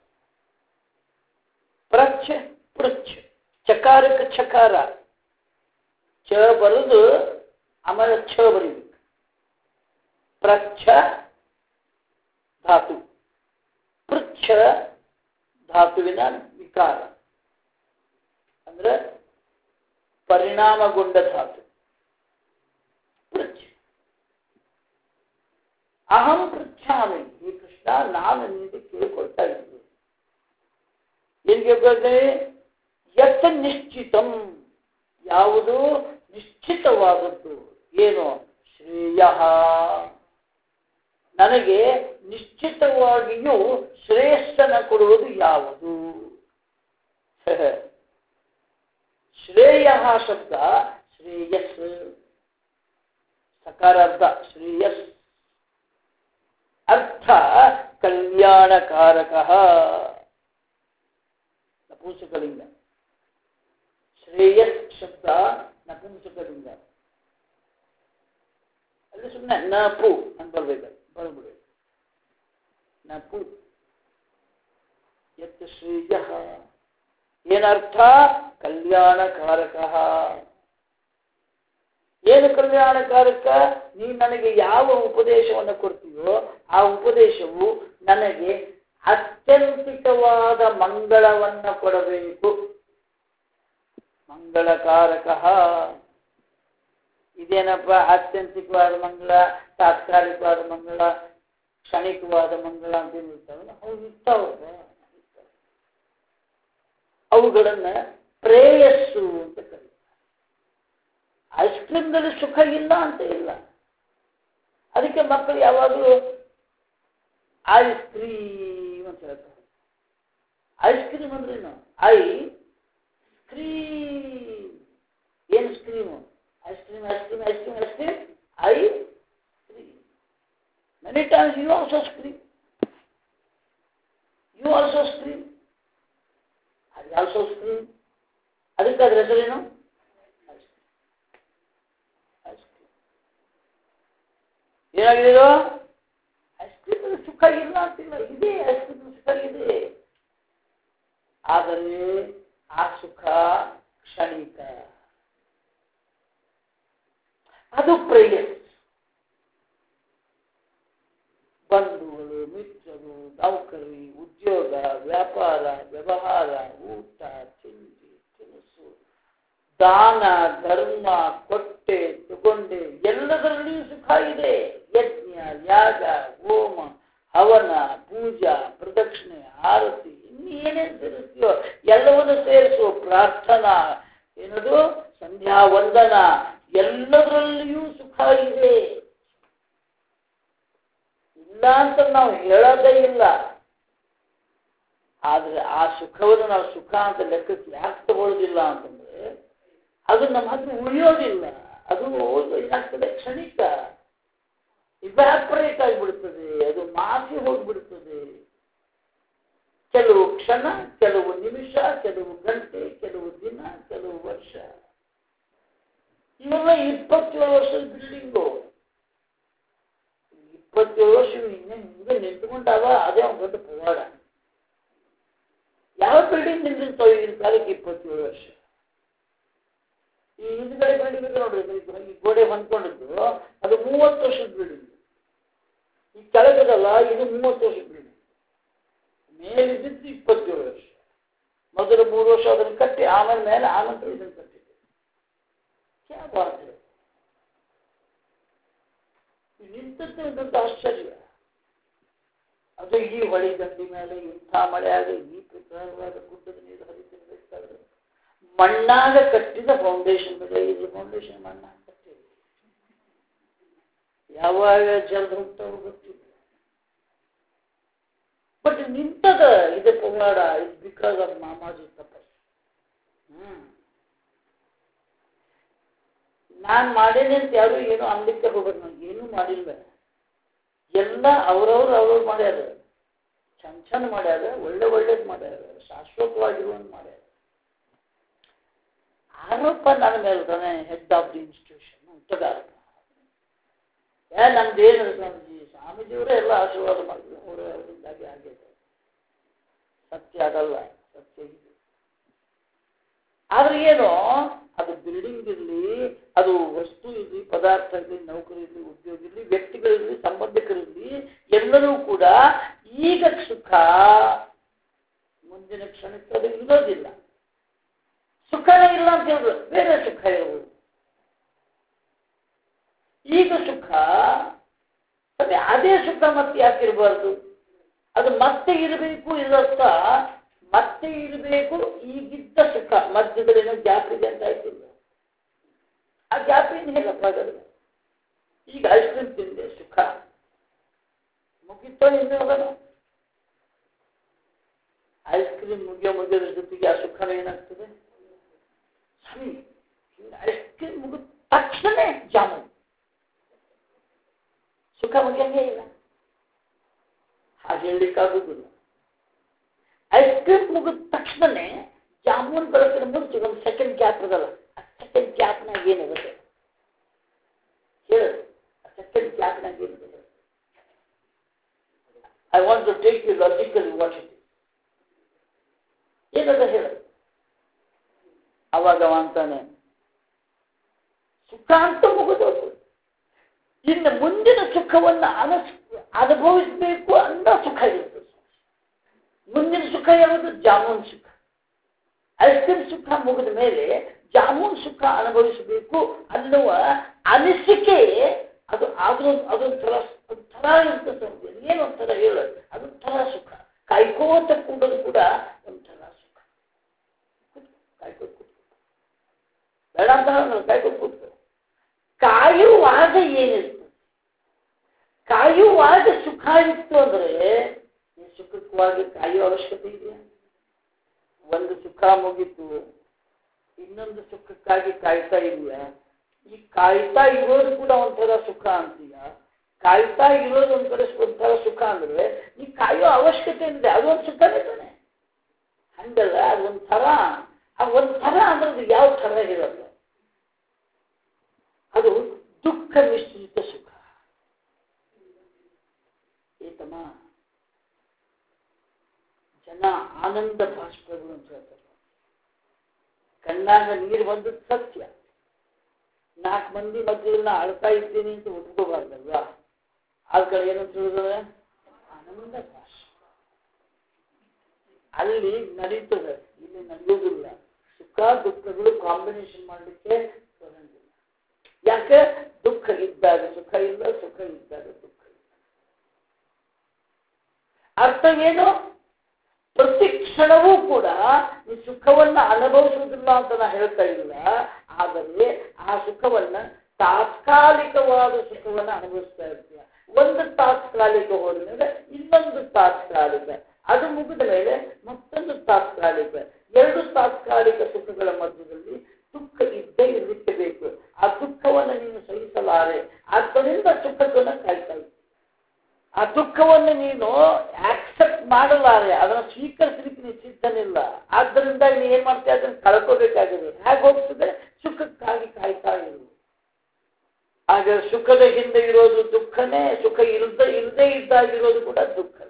ಪ್ರಚ್ ಪೃಚ್ಛ. ಚಕಾರಕ್ಕೆ ಚಕಾರ. ಚ ಬರೆದು ಆಮೇಲೆ ಛ ಬರೀಬೇಕು. ಪ್ರಚ್ಛ ಧಾತು. ಪೃಚ್ಛ ಧಾತುವಿನ ವಿಕಾರ ಅಂದ್ರೆ ಪರಿಣಾಮಗೊಂಡ ಧಾತು. ಪೃಚ್ಛ. ಅಹಂ ಪೃಚ್ಛಾಮಿ. ಈ ಕೃಷ್ಣ ನಾನು ನಿಮಗೆ ಕೇಳಿಕೊಳ್ತಾ ಇದ್ದೀನಿ. ಏನ್ ಕೇಳ್ಕೊಳ್ತೇನೆ? ಯತ್ ನಿಶ್ಚಿತಂ. ಯಾವುದು ನಿಶ್ಚಿತವಾದದ್ದು? ಏನು? ಶ್ರೇಯ. ನನಗೆ ನಿಶ್ಚಿತವಾಗಿಯೂ ಶ್ರೇಯಸ್ಸನ್ನು ಕೊಡುವುದು ಯಾವುದು? ಶ್ರೇಯ ಶಬ್ದ ಶ್ರೇಯಸ್. ಸಕಾರಾರ್ಥ ಶ್ರೇಯಸ್. ಅರ್ಥ ಕಲ್ಯಾಣಕಾರಕ. ನಪುಂಸಕಲಿಂಗ. ಶ್ರೇಯಸ್ ಶಬ್ದ ನಪುಂಸಕಲಿಂಗ. ಅಲ್ಲಿ ಸುಮ್ಮನೆ ನಪು ಅಂತ ಬರ್ಬೇಕು. ಬರ್ಬಿಡಿ. ನಪು. ಯತ್ ಶ್ರೇಯ. ಏನರ್ಥ? ಕಲ್ಯಾಣಕಾರಕ. ಏನು ಕಲ್ಯಾಣಕಾರಕ? ನೀನು ನನಗೆ ಯಾವ ಉಪದೇಶವನ್ನು ಕೊಡ್ತೀಯೋ ಆ ಉಪದೇಶವು ನನಗೆ ಅತ್ಯಂತಿಕವಾದ ಮಂಗಳವನ್ನು ಕೊಡಬೇಕು. ಮಂಗಳಕಾರಕ. ಇದೇನಪ್ಪ ಆತ್ಯಂತಿಕವಾದ ಮಂಗಳ, ತಾತ್ಕಾಲಿಕವಾದ ಮಂಗಳ, ಕ್ಷಣಿಕವಾದ ಮಂಗಳ ಅಂತ ಏನಿರ್ತಾವಲ್ಲ ಅವು ಇರ್ತಾವಲ್ಲ, ಅವುಗಳನ್ನ ಪ್ರೇಯಸ್ಸು ಅಂತ ಕರೀತಾರೆ. ಐಸ್ ಕ್ರೀಮ್ನಲ್ಲಿ ಸುಖ ಇಲ್ಲ ಅಂತ ಇಲ್ಲ. ಅದಕ್ಕೆ ಮಕ್ಕಳು ಯಾವಾಗಲೂ ಐಸ್ ಕ್ರೀಮ್ ಅಂತ ಹೇಳ್ತಾರೆ. ಐಸ್ ಕ್ರೀಮ್ ಅಂದ್ರೇನು? ಕ್ರೀಮ್. ಏನು scream? Ice cream, ice cream, ice cream, ice cream, I cream. Many times you also scream. You also scream. I also scream. ಅದಕ್ಕೆ ಅದ್ರ ಹೆಸರೇನು? ಏನಾಗಿದೆ? ಐಸ್ ಕ್ರೀಮ್ ಸುಖ ಇಲ್ಲ ಅಂತಿಲ್ಲ, ಇದೆ. ಐಸ್ ಕ್ರೀಮ್ ಸುಖ ಇದೆ, ಆದರೆ ಆ ಸುಖ ಕ್ಷಣಿಕ. ಅದು ಪ್ರೇಯಸ್. ಬಂಧುಗಳು, ಮಿತ್ರರು, ನೌಕರಿ, ಉದ್ಯೋಗ, ವ್ಯಾಪಾರ, ವ್ಯವಹಾರ, ಊಟ, ತಿಂಡಿ, ತಿನಿಸು, ದಾನ, ಧರ್ಮ, ಕೊಟ್ಟೆ, ತಗೊಂಡೆ, ಎಲ್ಲದರಲ್ಲಿಯೂ ಸುಖ ಇದೆ. ಯಜ್ಞ, ಯಾಗ, ಹೋಮ, ಹವನ, ಪೂಜಾ, ಪ್ರದಕ್ಷಿಣೆ, ಆರತಿ, ಇನ್ನೇನೇನು ಸೇರಿಸ್ತೀಯೋ ಎಲ್ಲವನ್ನು ಸೇರಿಸುವ ಪ್ರಾರ್ಥನಾ, ಏನದು ಸಂಧ್ಯಾ ವಂದನ, ಎಲ್ಲದರಲ್ಲಿಯೂ ಸುಖ ಇದೆ. ಇಲ್ಲ ಅಂತ ನಾವು ಹೇಳೋದೇ ಇಲ್ಲ. ಆದ್ರೆ ಆ ಸುಖವನ್ನು ನಾವು ಸುಖ ಅಂತ ಲೆಕ್ಕಕ್ಕೆ ಯಾಕೆ ತಗೊಳ್ಳೋದಿಲ್ಲ ಅಂತಂದ್ರೆ ಅದು ನಮ್ಮ ಹತ್ರ ಉಳಿಯೋದಿಲ್ಲ. ಅದು ಏನಾಗ್ತದೆ? ಕ್ಷಣಿಕ, ಇವ್ಯಾಪರೇಟ್ ಆಗಿಬಿಡ್ತದೆ, ಅದು ಮಾಸಿ ಹೋಗ್ಬಿಡ್ತದೆ. ಕೆಲವು ಕ್ಷಣ, ಕೆಲವು ನಿಮಿಷ, ಕೆಲವು ಗಂಟೆ, ಕೆಲವು ದಿನ, ಕೆಲವು ವರ್ಷ. ಇವೆಲ್ಲ 27 ವರ್ಷದ ಬಿಲ್ಡಿಂಗು. 27 ವರ್ಷ ಹಿಂಗೆ ನಿಂತ್ಕೊಂಡಾಗ ಅದೇ ಒಂದು ದೊಡ್ಡ ಪವಾಡ. ಯಾವ ಬಿಲ್ಡಿಂಗ್ ನಿಂತಿರ್ತಾವೆ ಈಗಿನ ಕಾಲಕ್ಕೆ 27 ವರ್ಷ? ಈ ಹಿಂದ್ಗಡೆ ಬಿಲ್ಡಿಂಗ್ ನೋಡ್ರಿ, ಈ ಗೋಡೆ ಹೊಂದ್ಕೊಂಡಿದ್ದು ಅದು 30 ವರ್ಷದ ಬಿಲ್ಡಿಂಗ್. ಈ ಕೆಳಗದಲ್ಲ, ಇದು 30 ವರ್ಷದ ಬಿಲ್ಡಿಂಗ್. ಮೇಲಿದ್ದು 27 ವರ್ಷ. ಮೊದಲು 3 ವರ್ಷ ಅದನ್ನು ಕಟ್ಟಿ ಆಮೇಲೆ ಆನಂತರ ಇದನ್ನು ಕಟ್ಟಿದೆ. ನಿಂತದ್ದು ಒಂದು ಆಶ್ಚರ್ಯ. ಅದು ಈ ಹೊಳಿ ದಂಡಿ ಮೇಲೆ ಇಂಥ ಮಳೆ ಆಗ ಈ ಪ್ರಕಾರವಾದ ಗುಡ್ಡದ ನೀರು ಹರಿತಿರ್ಬೇಕಾದ್ರೆ ಮಣ್ಣಾಗ ಕಟ್ಟಿದ ಫೌಂಡೇಶನ್ ಮೇಲೆ ಇದು ಫೌಂಡೇಶನ್ ಮಣ್ಣಾಗ ಕಟ್ಟಿದೆ. ಯಾವಾಗ ಜಲ್ದ ಹೋಗ್ತಾವ ಗೊತ್ತಿಲ್ಲ. ಬಟ್ ನಿಂತದ ಇದು ಪವಾಡ. ಇಟ್ ಬಿಕಾಸ್ ಆಫ್ ಮಾಮಾಜಿ ತಪಸ್. ನಾನು ಮಾಡೇನೆ ಅಂತ ಯಾರು ಏನೋ ಅನ್ಲಿಕ್ಕೆ ಹೋಗೋದು. ನಂಗೆ ಏನೂ ಮಾಡಿಲ್ಲ. ಎಲ್ಲ ಅವ್ರವ್ರು ಮಾಡ್ಯಾರ. ಚಂದ ಮಾಡ್ಯಾರ, ಒಳ್ಳೇದು ಮಾಡ್ಯಾರ, ಶಾಶ್ವತವಾಗಿರುವಂತ ಮಾಡ್ಯಾರ. ಆರೋಪ ನನ್ನ ಮೇಲೆ ತಾನೆ ಹೆಡ್ ಆಫ್ ದಿ ಇನ್ಸ್ಟಿಟ್ಯೂಷನ್ ಉತ್ತಗಾರ. ನಮ್ದೇನು ಸ್ವಾಮೀಜಿಯವರೇ ಎಲ್ಲ ಆಶೀರ್ವಾದ ಮಾಡಿದ್ರು. ಅವರಿಂದಾಗಿ ಆಗಿದೆ. ಸತ್ಯ ಆಗಲ್ಲ, ಸತ್ಯ ಇದೆ. ಆದ್ರೆ ಏನು, ಅದು ಬಿಲ್ಡಿಂಗ್ ಇರಲಿ, ಅದು ವಸ್ತು ಇರಲಿ, ಪದಾರ್ಥ ಇರಲಿ, ನೌಕರಿ ಇರಲಿ, ಉದ್ಯೋಗ ಇರಲಿ, ವ್ಯಕ್ತಿಗಳಿರಲಿ, ಸಂಬಂಧಿಕರಿರಲಿ, ಎಲ್ಲರೂ ಕೂಡ ಈಗ ಸುಖ, ಮುಂದಿನ ಕ್ಷಣಕ್ಕೆ ಅದು ಇರೋದಿಲ್ಲ. ಸುಖನೇ ಇಲ್ಲ ಅಂತ ಹೇಳಿದ್ರು, ಬೇರೆ ಸುಖ ಇರಬಹುದು. ಈಗ ಸುಖ ಅದೇ ಸುಖ ಮತ್ತೆ ಯಾಕಿರಬಾರ್ದು? ಅದು ಮತ್ತೆ ಇರಬೇಕು. ಇದರ್ಥ ಮತ್ತೆ ಇರಬೇಕು. ಈಗಿದ್ದ ಸುಖ ಮಧ್ಯದಲ್ಲಿನ ಗ್ಯಾಪ್ ಇದೆ ಅಂತ ಆಯ್ತಿಲ್ಲ. ಆ ಗ್ಯಾಪ್ ಏನು ಹೇಳಪ್ಪ ಆಗಲ್ಲ. ಈಗ ಐಸ್ ಕ್ರೀಮ್ ತಿಂದೆ, ಸುಖ ಮುಗಿತೋ ಇನ್ನೂ ಹೋಗೋಣ. ಐಸ್ ಕ್ರೀಮ್ ಮುಗಿಯೋದ್ರ ಜೊತೆಗೆ ಆ ಸುಖನ ಏನಾಗ್ತದೆ? ಸರಿ, ಐಸ್ ಕ್ರೀಮ್ ಮುಗಿದ ತಕ್ಷಣ ಜಾಮೂನ್ ಸುಖ ಮುಗಿಯಂಗೇ ಇಲ್ಲ. ಹಾಗೆ ಹೇಳಲಿಕ್ಕಾಗುದಿಲ್ಲ. ಐಸ್ ಕ್ರೀಮ್ ಮುಗಿದ ತಕ್ಷಣನೇ ಜಾಮೂನ್ ಬರೋದ್ರ ಮುಂಚೆ ಒಂದು ಸೆಕೆಂಡ್ ಗ್ಯಾಪ್ ಇರಲ್ಲ. ಆ ಸೆಕೆಂಡ್ ಗ್ಯಾಪ್ನಾಗ ಏನಿರುತ್ತೆ ಹೇಳ? ಆ ಸೆಕೆಂಡ್ ಗ್ಯಾಪ್ನಾಗ ಏನಿರುತ್ತೆ? I want to take you logically what it is. ಏನದ ಹೇಳ? ಅವಾಗ ಅಂತಾನೆ ಸುಖ ಅಂತ ಮುಗಿದೋದು. ಇನ್ನು ಮುಂದಿನ ಸುಖವನ್ನು ಅನುಭವಿಸಬೇಕು ಅನ್ನೋ ಸುಖ ಇರ್ತದೆ. ಮುಂದಿನ ಸುಖ ಯಾವುದು? ಜಾಮೂನ್ ಸುಖ. ಐಸ್ ಕ್ರೀಮ್ ಸುಖ ಮುಗಿದ ಮೇಲೆ ಜಾಮೂನ್ ಸುಖ ಅನುಭವಿಸಬೇಕು ಅನ್ನುವ ಅನಿಸಿಕೆ ಅದು ಅದೊಂಥರ ಇರ್ತದೆ. ಏನೊಂಥರ ಹೇಳೋದು, ಅದೊಂಥರ ಸುಖ. ಕಾಯ್ಕೋತ ಕೂಡೋದು ಕೂಡ ಒಂಥರ ಸುಖ. ಕಾಯ್ಕೋತ ಬೇಡ ಅಂತ ಕಾಯ್ಕೋತ ಕೂತ್ಕೊ. ಕಾಯುವಾಗ ಏನಿರ್ತದೆ? ಕಾಯುವಾಗ ಸುಖ ಇತ್ತು ಅಂದ್ರೆ ಈ ಸುಖಕ್ಕಾಗಿ ಕಾಯುವ ಅವಶ್ಯಕತೆ ಇದೆಯಾ? ಒಂದು ಸುಖ ಮುಗಿತು, ಇನ್ನೊಂದು ಸುಖಕ್ಕಾಗಿ ಕಾಯ್ತಾ ಇದೆಯಾ? ಈ ಕಾಯ್ತಾ ಇರೋದು ಕೂಡ ಒಂಥರ ಸುಖ ಅಂತೀಯ. ಕಾಯ್ತಾ ಇರೋದು ಒಂಥರ ಸುಖ ಅಂದ್ರೆ ಈ ಕಾಯೋ ಅವಶ್ಯಕತೆ ಇದೆ, ಅದೊಂದು ಸುಖನೇ ತಾನೆ. ಹಂಗಲ್ಲ, ಅದೊಂಥರ. ಆ ಒಂಥರ ಅಂದ್ರೆ ಯಾವ ಥರ ಇರೋದು? ಅದು ದುಃಖ ಮಿಶ್ರಿತ ಸುಖ. ಏತಮ್ಮ ಜನ ಆನಂದ ಭಾಷ್ಪಗಳು ಅಂತ ಹೇಳ್ತಾರೆ. ಕಣ್ಣಾಗ ನೀರು ಬಂದದ್ದು ಸತ್ಯ. 4 ಮಂದಿ ಮಧ್ಯದಲ್ಲಿ ಅಳ್ತಾ ಇದ್ದೀನಿ ಅಂತ ಒಪ್ಕೋಬಾರ್ದಲ್ವ? ಆದ ಕಡೆ ಏನಂತ ಹೇಳಿದ್ರೆ ಆನಂದ ಭಾಷ್ಪ. ಅಲ್ಲಿ ನಡೀತದೆ, ಇಲ್ಲಿ ನಡೆಯೋದಿಲ್ಲ. ಸುಖ ದುಃಖಗಳು ಕಾಂಬಿನೇಷನ್ ಮಾಡಲಿಕ್ಕೆ ಬರಂಗಿಲ್ಲ. ಯಾಕೆ? ದುಃಖ ಇದ್ದಾಗ ಸುಖ ಇಲ್ಲ, ಸುಖ ಇದ್ದಾಗ ದುಃಖ ಇಲ್ಲ. ಅರ್ಥ ಏನು? ಪ್ರತಿ ಕ್ಷಣವೂ ಕೂಡ ಈ ಸುಖವನ್ನ ಅನುಭವಿಸುವುದಿಲ್ಲ ಅಂತ ನಾ ಹೇಳ್ತಾ ಇಲ್ಲ. ಆದರೆ ಆ ಸುಖವನ್ನ ತಾತ್ಕಾಲಿಕವಾದ ಸುಖವನ್ನ ಅನುಭವಿಸ್ತಾ ಇರ್ತೀಯ. ಒಂದು ತಾತ್ಕಾಲಿಕ ಹೋದ ಮೇಲೆ ಇನ್ನೊಂದು ತಾತ್ಕಾಲಿಕ, ಅದು ಮುಗಿದ ಮೇಲೆ ಮತ್ತೊಂದು ತಾತ್ಕಾಲಿಕ. 2 ತಾತ್ಕಾಲಿಕ ಸುಖಗಳ ಮಧ್ಯದಲ್ಲಿ ದುಃಖ ಇದ್ದೇ ಇರಲಿಕ್ಕೆ ಬೇಕು. ಆ ದುಃಖವನ್ನು ನೀನು ಸಹಿಸಲಾರೆ, ಆದ್ದರಿಂದ ಸುಖವನ್ನು ಕಾಯ್ತಾ ಇದ್ದೆ. ಆ ದುಃಖವನ್ನು ನೀನು ಆಕ್ಸೆಪ್ಟ್ ಮಾಡಲಾರೆ, ಅದನ್ನು ಸ್ವೀಕರಿಸಲಿಕ್ಕೆ ನೀನು ಸಿದ್ಧನಿಲ್ಲ. ಆದ್ದರಿಂದ ನೀನು ಏನ್ ಮಾಡ್ತೀಯ? ಅದನ್ನು ಕಳ್ಕೋಬೇಕಾಗಿದೆ. ಹೇಗೆ ಹೋಗ್ತದೆ? ಸುಖಕ್ಕಾಗಿ ಕಾಯ್ತಾ ಇರು. ಆಗ ಸುಖದ ಹಿಂದೆ ಇರೋದು ದುಃಖನೇ, ಸುಖ ಇಲ್ಲದೆ ಇದ್ದಾಗಿರೋದು ಕೂಡ ದುಃಖನೇ.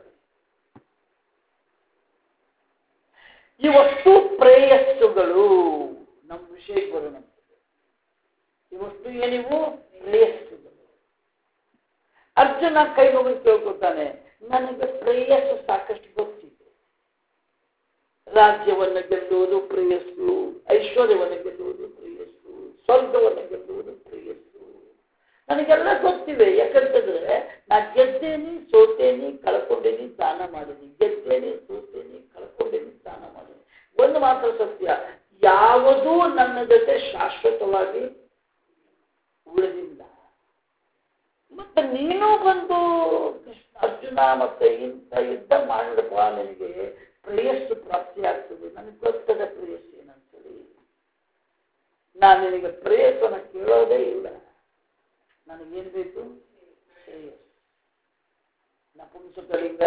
ಈ ವಸ್ತು ಪ್ರೇಯಸ್ಸುಗಳು ನಮ್ಮ ವಿಷಯಕ್ಕೆ ಬರೋಣ. ಈ ವಸ್ತು ಏನಿವು? ಪ್ರೇಯಸ್ಸುಗಳು. ಅರ್ಜುನ ಕೈ ಮುಗಿದು ಕೇಳ್ಕೊತಾನೆ, ನನಗೆ ಪ್ರೇಯಸ್ಸು ಸಾಕಷ್ಟು ಗೊತ್ತಿದೆ. ರಾಜ್ಯವನ್ನು ಗೆಲ್ಲುವುದು ಪ್ರೇಯಸ್ಸು, ಐಶ್ವರ್ಯವನ್ನು ಗೆಲ್ಲುವುದು ಪ್ರೇಯಸ್ಸು, ಸ್ವರ್ಗವನ್ನು ಗೆಲ್ಲುವುದು ಪ್ರೇಯಸ್ಸು. ನನಗೆಲ್ಲ ಗೊತ್ತಿವೆ. ಯಾಕಂತಂದ್ರೆ ನಾ ಗೆದ್ದೇನಿ, ಸೋತೇನಿ, ಕಳ್ಕೊಂಡೇನಿ, ದಾನ ಮಾಡೀನಿ. ಗೆದ್ದೇನಿ, ಸೋತೇನಿ, ಕಳ್ಕೊಂಡೇನಿ, ದಾನ ಮಾಡೀನಿ. ಒಂದು ಮಾತ್ರ ಸತ್ಯ, ಯಾವುದೂ ನನ್ನ ಜೊತೆ ಶಾಶ್ವತವಾಗಿ ಉಳಿದಿಲ್ಲ. ಮತ್ತೆ ನೀನು ಬಂದು ಅರ್ಜುನ ಮತ್ತೆ ಇಂಥ ಯುದ್ಧ ಮಾಡಿದಪ್ಪ, ನನಗೆ ಪ್ರೇಯಸ್ಸು ಪ್ರಾಪ್ತಿ ಆಗ್ತದೆ, ನನಗೆ ಗೊತ್ತದ ಪ್ರೇಯಸ್ಸು ಏನಂತೇಳಿ. ನಾನು ನಿನಗೆ ಪ್ರೇಯಸ್ಸನ್ನು ಕೇಳೋದೇ ಇಲ್ಲ. ನನಗೇನು ಬೇಕು? ಶ್ರೇಯಸ್. ನಪುಂಸಕಲಿಂಗ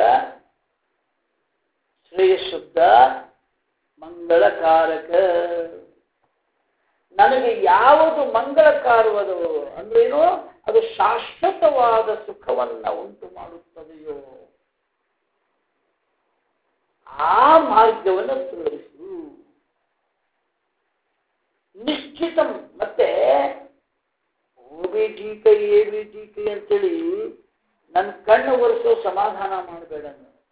ಶ್ರೇಯಸ್ ಶಬ್ದ ಮಂಗಳಕಾರಕ. ನನಗೆ ಯಾವುದು ಮಂಗಳಕಾರವದು ಅಂದ್ರೇನು? ಅದು ಶಾಶ್ವತವಾದ ಸುಖವನ್ನ ಉಂಟು ಮಾಡುತ್ತದೆಯೋ ಆ ಮಾರ್ಗವನ್ನು ತೋರಿಸು. ನಿಶ್ಚಿತ. ಮತ್ತೆ OBTK ABTK ಅಂತೇಳಿ ನನ್ನ ಕಣ್ಣು ಒರೆಸೋ ಸಮಾಧಾನ ಮಾಡಬೇಡ.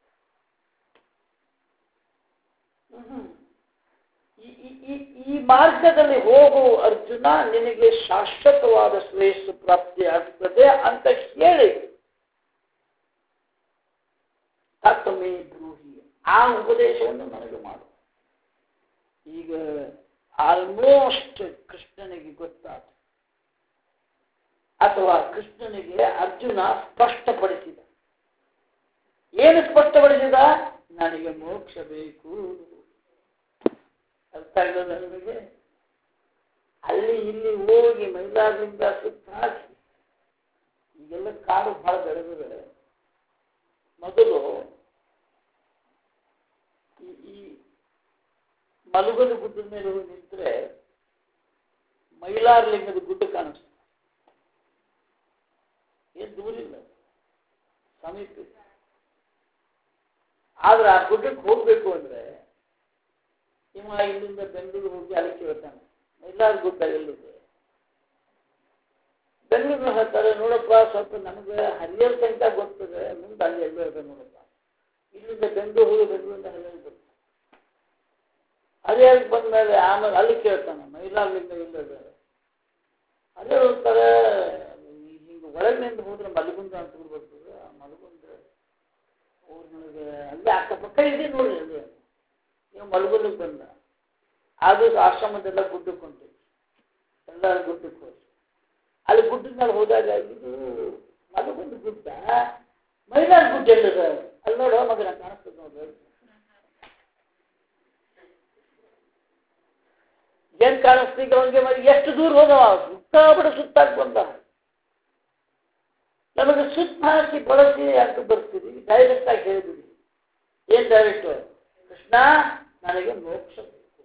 ಈ ಮಾರ್ಗದಲ್ಲಿ ಹೋಗು ಅರ್ಜುನ, ನಿನಗೆ ಶಾಶ್ವತವಾದ ಶ್ರೇಯಸ್ಸು ಪ್ರಾಪ್ತಿ ಆಗ್ತದೆ ಅಂತ ಹೇಳಿ ತತ್ವಮೇ ಬ್ರೂಹಿ, ಆ ಉಪದೇಶವನ್ನು ನನಗೆ ಮಾಡು. ಈಗ ಆಲ್ಮೋಸ್ಟ್ ಕೃಷ್ಣನಿಗೆ ಗೊತ್ತಾದ, ಅಥವಾ ಕೃಷ್ಣನಿಗೆ ಅರ್ಜುನ ಸ್ಪಷ್ಟಪಡಿಸಿದ. ಏನು ಸ್ಪಷ್ಟಪಡಿಸಿದ? ನನಗೆ ಮೋಕ್ಷ ಬೇಕು. ಅರ್ಥ ಆಗಲ್ಲ ನಿಮಗೆ? ಅಲ್ಲಿ ಇಲ್ಲಿ ಹೋಗಿ ಮೈಲಾರದಿಂದ ಸುತ್ತ ಹಾಕಿ, ಈಗೆಲ್ಲ ಕಾಡು ಬಹಳ ಬೆಳೆದಿದೆ. ಮೊದಲು ಈ ಮಲಗದ ಗುಡ್ಡದ ಮೇಲೆ ಹೋಗಿ ನಿಂತರೆ ಮೈಲಾರಲಿಂಗದ ಗುಡ್ಡ ಕಾಣಿಸ್ತದೆ. ಏನು ದೂರಿಲ್ಲ, ಸಮೀಪ. ಆದ್ರೆ ಆ ಗುಡ್ಡಕ್ಕೆ ಹೋಗ್ಬೇಕು ಅಂದ್ರೆ ಇಲ್ಲಿಂದ ಬೆಂಗಳೂರು ಹೋಗಿ ಅಲ್ಲಿ ಕೇಳ್ತಾನೆ, ಮೈಲಾರ ಗುಡ್ಡ ಎಲ್ಲಿದೆ? ಬೆಂಗಳೂರು ಹೇಳ್ತಾರೆ ನೋಡಪ್ಪ ಸ್ವಲ್ಪ ನನಗೆ ಹರಿಯರ್ ತನಕ ಗೊತ್ತದೆ ಮುಂದೆ ಅಲ್ಲಿ ಎಲ್ಲೋ ಇದೆ ನೋಡಪ್ಪ ಇಲ್ಲಿಂದ ಬೆಂಗಳೂರು ಹೋಗಿ ಬೆಂಗಳೂರಿಂದ ಹರಿಯರ್ ಬರ್ತದೆ ಹರಿಯರ್ಗೆ ಬಂದ್ಮೇಲೆ ಆಮೇಲೆ ಅಲ್ಲಿ ಕೇಳ್ತಾನೆ ಮೈಲಾರ್ಲಿಂದ ಇಲ್ಲ ಅದೇ ಹೋಗ್ತಾರೆ ಹಿಂಗೆ ಒಳಗಿನಿಂದ ಹೋದ್ರೆ ಮಲಗುಂದ ಅಂತ ಬರ್ತದೆ ಆ ಮಲಗುಂದ ಊರಿನೊಳಗೆ ಅಲ್ಲಿ ಅಕ್ಕಪಕ್ಕ ಇದೆ ನೋಡಿ ಅಲ್ಲಿ ನೀವು ಮಲಗುಂದಕ್ಕೆ ಬಂದ ಅದು ಆಶ್ರಮದೆಲ್ಲ ಗುಡ್ಡಕ್ಕೆ ಹೊಂಟಿವಿ ಎಲ್ಲರೂ ಗುಡ್ಡಕ್ಕೆ ಹೋಗಿ ಅಲ್ಲಿ ಗುಡ್ಡದ ಮೇಲೆ ಹೋದಾಗ ಇದು ಮಲಗುಂದ ಗುಡ್ಡ ಮೈಲಾರ ಗುಡ್ಡ ಎಲ್ಲದ ಅಲ್ಲಿ ನೋಡೋ ಮಗನ ಕಾಣಿಸ್ತದೆ ನೋಡ್ರಿ ಏನ್ ಕಾಣಿಸ್ತೀಗ ಅವನಿಗೆ ಎಷ್ಟು ದೂರ ಹೋದವ ಸುತ್ತಾಬಿಡ ಸುತ್ತಾಕ್ ಬಂದ ನಮಗೆ ಸುತ್ತ ಹಾಕಿ ಬಳಸಿ ಅಂತ ಬರ್ತೀವಿ ಡೈರೆಕ್ಟ್ ಆಗಿ ಹೇಳಿಬಿಡಿ ಏನ್ ಡೈರೆಕ್ಟ್ ಕೃಷ್ಣ ನನಗೆ ಮೋಕ್ಷ ಬೇಕು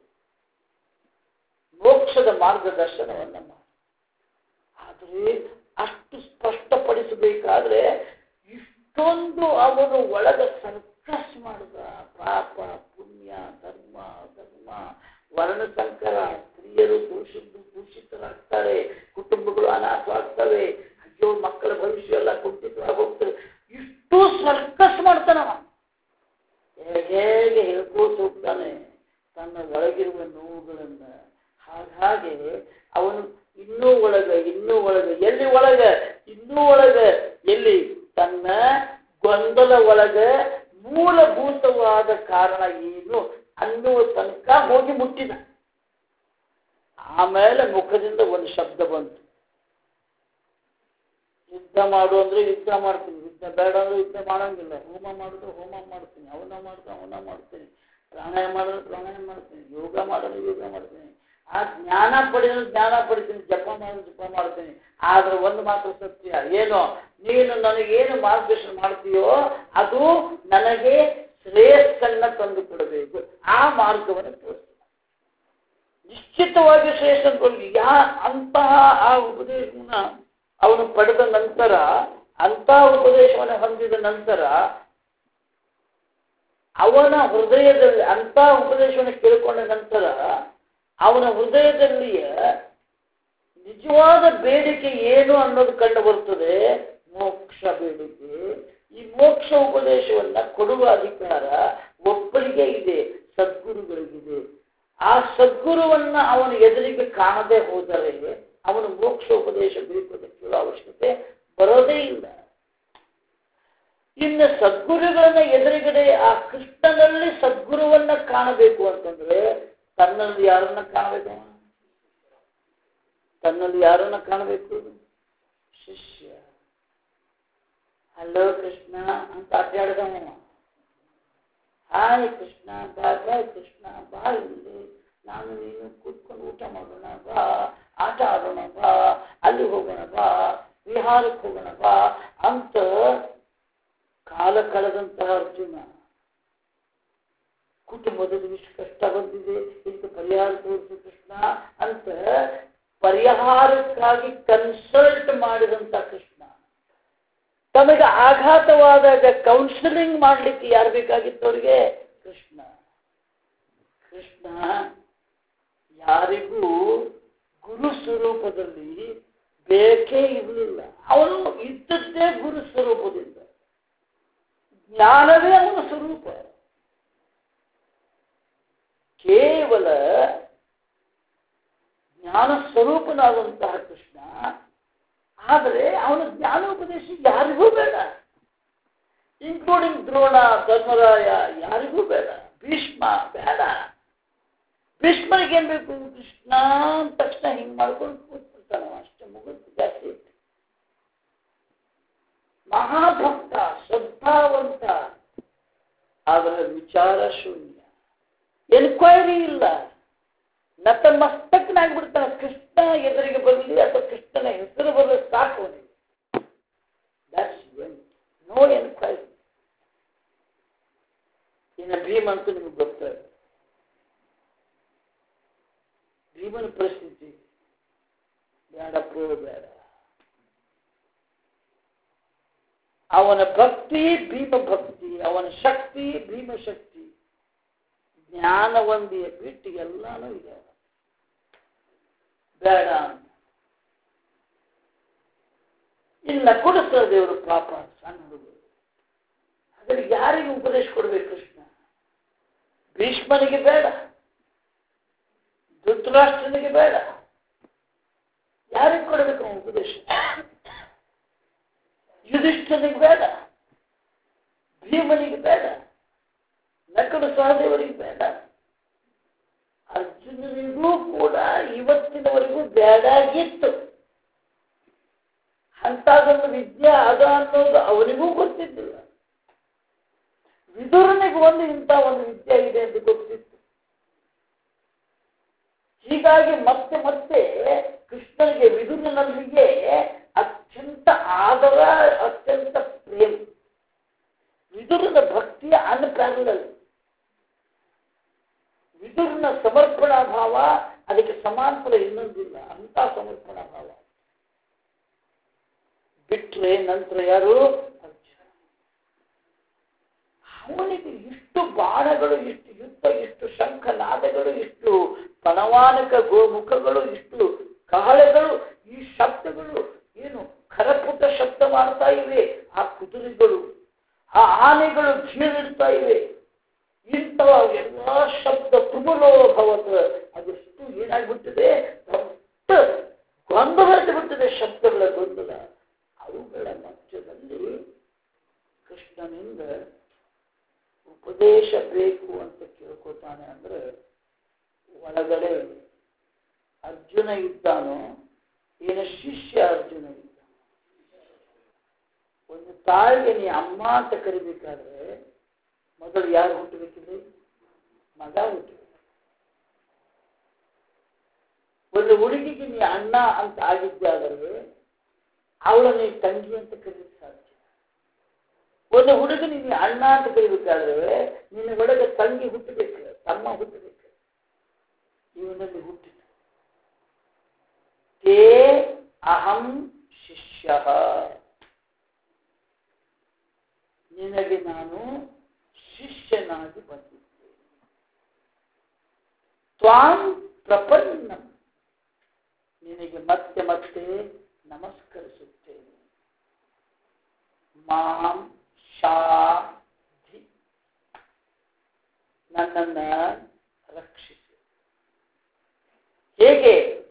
ಮೋಕ್ಷದ ಮಾರ್ಗದರ್ಶನವನ್ನ ಮಾಡಿ ಆದರೆ ಅಷ್ಟು ಸ್ಪಷ್ಟಪಡಿಸಬೇಕಾದ್ರೆ ಇಷ್ಟೊಂದು ಅವನು ಒಳಗ ಸರ್ಕಸ್ ಮಾಡಿದ ಪಾಪ ಪುಣ್ಯ ಧರ್ಮ ಧರ್ಮ ವರ್ಣಸಂಕರ ಸ್ತ್ರೀಯರು ದೂಷಿತರಾಗ್ತಾರೆ ಕುಟುಂಬಗಳು ಅನಾಥವಾಗ್ತವೆ ಅಯ್ಯೋ ಮಕ್ಕಳ ಭವಿಷ್ಯ ಎಲ್ಲ ಕುಂಠಿತವಾಗಿ ಹೋಗ್ತದೆ ಇಷ್ಟು ಸರ್ಕಸ್ ಮಾಡ್ತಾನವ ಹೇಗೆ ಹೇಳ್ಕೋತ ಹೋಗ್ತಾನೆ ತನ್ನ ಒಳಗಿರುವ ನೋವುಗಳನ್ನ ಹಾಗೆ ಅವನು ಇನ್ನೂ ಒಳಗೆ ಎಲ್ಲಿ ತನ್ನ ಗೊಂದಲ ಒಳಗೆ ಮೂಲಭೂತವಾದ ಕಾರಣ ಏನು ಅನ್ನುವ ತನಕ ಹೋಗಿ ಮುಟ್ಟಿದ ಆಮೇಲೆ ಮುಖದಿಂದ ಒಂದು ಶಬ್ದ ಬಂತು ಯುದ್ಧ ಮಾಡು ಅಂದ್ರೆ ಯುದ್ಧ ಮಾಡ್ತೀನಿ ಯುದ್ಧ ಬೇಡ ಅಂದ್ರೆ ಯುದ್ಧ ಮಾಡಂಗಿಲ್ಲ ಹೋಮ ಮಾಡಿದ್ರೆ ಹೋಮ ಮಾಡ್ತೀನಿ ಅವನ ಮಾಡ್ತೀನಿ ಪ್ರಾಣಾಯಾಮ ಮಾಡಿದ್ರೆ ಪ್ರಾಣಾಯಾಮ ಮಾಡ್ತೀನಿ ಯೋಗ ಮಾಡಿದ್ರೆ ಯೋಗ ಮಾಡ್ತೀನಿ ಆ ಜ್ಞಾನ ಪಡಿತೀನಿ ಜಪ ಮಾಡ್ತೀನಿ ಆದ್ರೆ ಒಂದು ಮಾತ್ರ ಸತ್ಯ ಏನೋ ನೀನು ನನಗೇನು ಮಾರ್ಗದರ್ಶನ ಮಾಡ್ತೀಯೋ ಅದು ನನಗೆ ಶ್ರೇಯಸ್ಸನ್ನ ತಂದು ಕೊಡಬೇಕು ಆ ಮಾರ್ಗವನ್ನು ತೋರಿಸ್ತೀನಿ ನಿಶ್ಚಿತವಾಗಿ ಶ್ರೇಯಸ್ಸನ್ನು ಕೊಡಲಿ ಅಂತಹ ಆ ಉಪದೇಶವನ್ನ ಅವನು ಪಡೆದ ನಂತರ ಅಂತಹ ಉಪದೇಶವನ್ನು ಹೊಂದಿದ ನಂತರ ಅವನ ಹೃದಯದಲ್ಲಿ ಅಂತಹ ಉಪದೇಶವನ್ನು ಕೇಳಿಕೊಂಡ ನಂತರ ಅವನ ಹೃದಯದಲ್ಲಿಯ ನಿಜವಾದ ಬೇಡಿಕೆ ಏನು ಅನ್ನೋದು ಕಂಡು ಬರ್ತದೆ ಮೋಕ್ಷ ಬೇಡಿಕೆ ಈ ಮೋಕ್ಷ ಉಪದೇಶವನ್ನ ಕೊಡುವ ಅಧಿಕಾರ ಒಬ್ಬರಿಗೆ ಇದೆ ಸದ್ಗುರುಗಳಿಗಿದೆ ಆ ಸದ್ಗುರುವನ್ನ ಅವನು ಎದುರಿಗೆ ಕಾಣದೆ ಹೋದರೆ ಅವನು ಮೋಕ್ಷ ಉಪದೇಶ ಬೇಕು ಅಂತ ಕೇಳೋ ಅವಶ್ಯಕತೆ ಬರೋದೇ ಇಲ್ಲ ಇನ್ನು ಸದ್ಗುರುಗಳನ್ನ ಎದುರುಗಡೆ ಆ ಕೃಷ್ಣನಲ್ಲಿ ಸದ್ಗುರುವನ್ನ ಕಾಣಬೇಕು ಅಂತಂದ್ರೆ ತನ್ನಲ್ಲಿ ಯಾರನ್ನ ಕಾಣಬೇಕು ಶಿಷ್ಯ ಹಲೋ ಕೃಷ್ಣ ಅಂತ ಅಡ್ಡಾಡ್ದವ ಹಾಯ್ ಕೃಷ್ಣ ಬಾಯ್ ಕೃಷ್ಣ ಬಾ ಇಲ್ಲಿ ನಾನು ನೀನು ಕೂತ್ಕೊಂಡು ಊಟ ಮಾಡೋಣ ಬಾ ಆಟ ಆಡೋಣ ಬಾ ಅಲ್ಲಿ ಹೋಗೋಣ ಬಾ ವಿಹಾರಕ್ಕೆ ಹೋಗೋಣ ಬಾ ಅಂತ ಕಾಲ ಕಳೆದಂತಹ ಅರ್ಜುನ ಕುಟುಂಬದಲ್ಲಿ ಇಷ್ಟು ಕಷ್ಟ ಬಂದಿದೆ ಇದಕ್ಕೆ ಪರಿಹಾರ ತೋರಿಸು ಕೃಷ್ಣ ಅಂತ ಪರಿಹಾರಕ್ಕಾಗಿ ಕನ್ಸಲ್ಟ್ ಮಾಡಿದಂತ ಕೃಷ್ಣ ತಮಗೆ ಆಘಾತವಾದಾಗ ಕೌನ್ಸಿಲಿಂಗ್ ಮಾಡ್ಲಿಕ್ಕೆ ಯಾರು ಬೇಕಾಗಿತ್ತು ಅವರಿಗೆ ಕೃಷ್ಣ ಯಾರಿಗೂ ಗುರು ಸ್ವರೂಪದಲ್ಲಿ ಬೇಕೇ ಇರಲಿಲ್ಲ ಅವನು ಇದ್ದದ್ದೇ ಗುರು ಸ್ವರೂಪದಿಂದ ಜ್ಞಾನವೇ ಅವನ ಸ್ವರೂಪ ಕೇವಲ ಜ್ಞಾನ ಸ್ವರೂಪನಾದಂತಹ ಕೃಷ್ಣ ಆದರೆ ಅವನ ಜ್ಞಾನೋಪದೇಶ ಯಾರಿಗೂ ಬೇಡ ಇನ್ಕ್ಲೂಡಿಂಗ್ ದ್ರೋಣ ಧರ್ಮರಾಯ ಯಾರಿಗೂ ಬೇಡ ಭೀಷ್ಮ ಬೇಡ ಭೀಷ್ಮನಿಗೆ ಏನ್ ಬೇಕು ಕೃಷ್ಣ ಅಂದ ತಕ್ಷಣ ಹಿಂಗ್ ಮಾಡ್ಕೊಂಡು ಕೂತ್ಬಿಡ್ತಾನ ಅಷ್ಟೇ ಮುಗಿದು ಜಾಸ್ತಿ ಮಹಾಭಕ್ತ ಶ್ರದ್ಧಾವಂತ ಆದರೆ ವಿಚಾರ ಶೂನ್ಯ ಎನ್ಕ್ವೈರಿ ಇಲ್ಲ ನತಮಸ್ತಕನಾಗ್ಬಿಡ್ತಾನೆ ಕೃಷ್ಣ ಎದುರಿಗೆ ಬರಲಿ ಅಥವಾ ಕೃಷ್ಣನ ಹೆಸರು ಬರಲಿ ಸಾಕು ನೋ ಎನ್ಕ್ವೈರಿ ಇನ್ನು ಭೀಮ ಅಂತೂ ನಿಮ್ಗೆ ಗೊತ್ತಾಗ ಭೀಮನ ಪರಿಸ್ಥಿತಿ ಬೇಡಪ್ಪೋ ಬೇಡ ಅವನ ಭಕ್ತಿ ಭೀಮ ಭಕ್ತಿ ಅವನ ಶಕ್ತಿ ಭೀಮ ಶಕ್ತಿ ಜ್ಞಾನ ಒಂದಿಯ ಬಿಟ್ಟು ಎಲ್ಲಾನು ಇದೆ ಬೇಡ ಅಂತ ಇಲ್ಲ ಕೊಡಿಸ್ತಾರೆ ದೇವರು ಪಾಪ ಸಣ್ಣ ಹುಡುಗರು. ಹಾಗಾದ್ರೆ ಯಾರಿಗೆ ಉಪದೇಶ ಕೊಡ್ಬೇಕು ಕೃಷ್ಣ? ಭೀಷ್ಮನಿಗೆ ಬೇಡ, ಧೃತರಾಷ್ಟ್ರನಿಗೆ ಬೇಡ, ಯಾರಿಗೆ ಕೊಡಬೇಕು ಉಪದೇಶ? ಯುಧಿಷ್ಠನಿಗೆ ಬೇಡ, ಭೀಮನಿಗೆ ಬೇಡ, ನಕಲ ಸಹದೇವರಿಗೆ ಬೇಡ, ಅರ್ಜುನನಿಗೂ ಕೂಡ ಇವತ್ತಿನವರೆಗೂ ಬೇಡಾಗಿತ್ತು. ಅಂತದೊಂದು ವಿದ್ಯೆ ಅದ ಅನ್ನೋದು ಅವನಿಗೂ ಗೊತ್ತಿದ್ದಿಲ್ಲ. ವಿದುರನಿಗೆ ಇಂಥ ಒಂದು ವಿದ್ಯೆ ಇದೆ ಅಂತ ಗೊತ್ತಿತ್ತು. ಹೀಗಾಗಿ ಮತ್ತೆ ಮತ್ತೆ ಕೃಷ್ಣನಿಗೆ ವಿದುರನಲ್ಲಿಗೆ ಅತ್ಯಂತ ಆದರ, ಅತ್ಯಂತ ಪ್ರೇಮ. ವಿದುರನ ಭಕ್ತಿಯ ಅನ್ಪ್ಯಾರಲಲ್. ವಿದುರನ ಸಮರ್ಪಣಾ ಭಾವ ಅದಕ್ಕೆ ಸಮಾಂತರ ಇನ್ನೊಂದಿಲ್ಲ. ಅಂತ ಸಮರ್ಪಣಾ ಭಾವ ಬಿಟ್ರೆ ನಂತರ ಯಾರು? ಅರ್ಜುನ. ಅವನಿಗೆ ಇಷ್ಟು ಬಾಣಗಳು, ಇಷ್ಟು ಯುದ್ಧ, ಇಷ್ಟು ಶಂಖನಾದಗಳು, ಇಷ್ಟು ಪಣವಾನಕ ಗೋಮುಖಗಳು, ಇಷ್ಟು ಕಹಳೆಗಳು, ಈ ಶಬ್ದಗಳು ಏನು ಖರಪುಟ ಶಬ್ದ ಮಾಡ್ತಾ ಇವೆ. ಆ ಕುದುರೆಗಳು, ಆ ಆನೆಗಳು ಘೀಳಿಡ್ತಾ ಇವೆ. ಇಂತಹ ಎಲ್ಲ ಶಬ್ದ ತುಮುಲೋ ಭವತ್. ಅದೆಷ್ಟು ಏನಾಗ್ಬಿಟ್ಟಿದೆ, ದೊಡ್ಡ ಗೊಂದಲ ಬಿಟ್ಟಿದೆ, ಶಬ್ದಗಳ ಗೊಂದಲ. ಅವುಗಳ ಮಧ್ಯದಲ್ಲಿ ಕೃಷ್ಣನಿಂದ ಉಪದೇಶ ಬೇಕು ಅಂತ ಕೇಳ್ಕೊತಾನೆ. ಅಂದ್ರೆ ಒಳಗಡೆ ಅರ್ಜುನ ಇದ್ದಾನೋ ಏನ ಶಿಷ್ಯ ಅರ್ಜುನ ಇದ್ದ. ಒಂದು ತಾಯಿಗೆ ನೀ ಅಮ್ಮ ಅಂತ ಕರಿಬೇಕಾದ್ರೆ ಮೊದಲು ಯಾರು ಹುಟ್ಟಬೇಕಿದೆ? ಮಗ ಹುಟ್ಟಬೇಕು. ಒಂದು ಹುಡುಗಿಗೆ ನೀ ಅಣ್ಣ ಅಂತ ಆಗಿದ್ದಾದರೆ ಅವಳ ನೀ ತಂಗಿ ಅಂತ ಕರೀಲಿಕ್ಕೆ ಸಾಧ್ಯ. ಒಂದು ಹುಡುಗನಿಗೆ ನೀ ಅಣ್ಣ ಅಂತ ಕರಿಬೇಕಾದ್ರೆ ನಿನ್ನ ಒಳಗೆ ತಂಗಿ ಹುಟ್ಟಬೇಕು, ತಮ್ಮ ಹುಟ್ಟಬೇಕು. ಇವನಲ್ಲಿ ಹುಟ್ಟಿದ ತೇ ಅಹಂ ಶಿಷ್ಯ, ನಿನಗೆ ನಾನು ಶಿಷ್ಯನಾಗಿ ಬಂದಿದ್ದೇನೆ. ತ್ವಾಂ ಪ್ರಪನ್ನ, ನಿನಗೆ ಮತ್ತೆ ಮತ್ತೆ ನಮಸ್ಕರಿಸುತ್ತೇನೆ. ಮಾಂ ಶಾಧಿ, ನನ್ನನ್ನ ರಕ್ಷಿಸಿ. ಹೇಗೆ?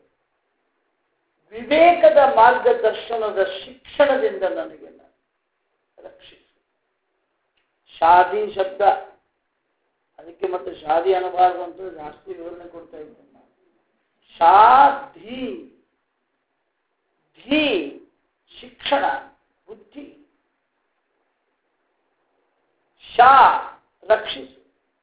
ವಿವೇಕದ ಮಾರ್ಗದರ್ಶನದ ಶಿಕ್ಷಣದಿಂದ ನನಗೆ ರಕ್ಷಿಸಿ. ಶಾದಿ ಶಬ್ದ ಅದಕ್ಕೆ ಮತ್ತೆ ಶಾದಿ ಅನ್ನಬಾರದು ಅಂತ ಜಾಸ್ತಿ ವಿವರಣೆ ಕೊಡ್ತಾ ಇದ್ದೇನೆ. ಶಾಧಿ, ಧೀ ಶಿಕ್ಷಣ, ಬುದ್ಧಿ. ಶಾ ರಕ್ಷಿಸು.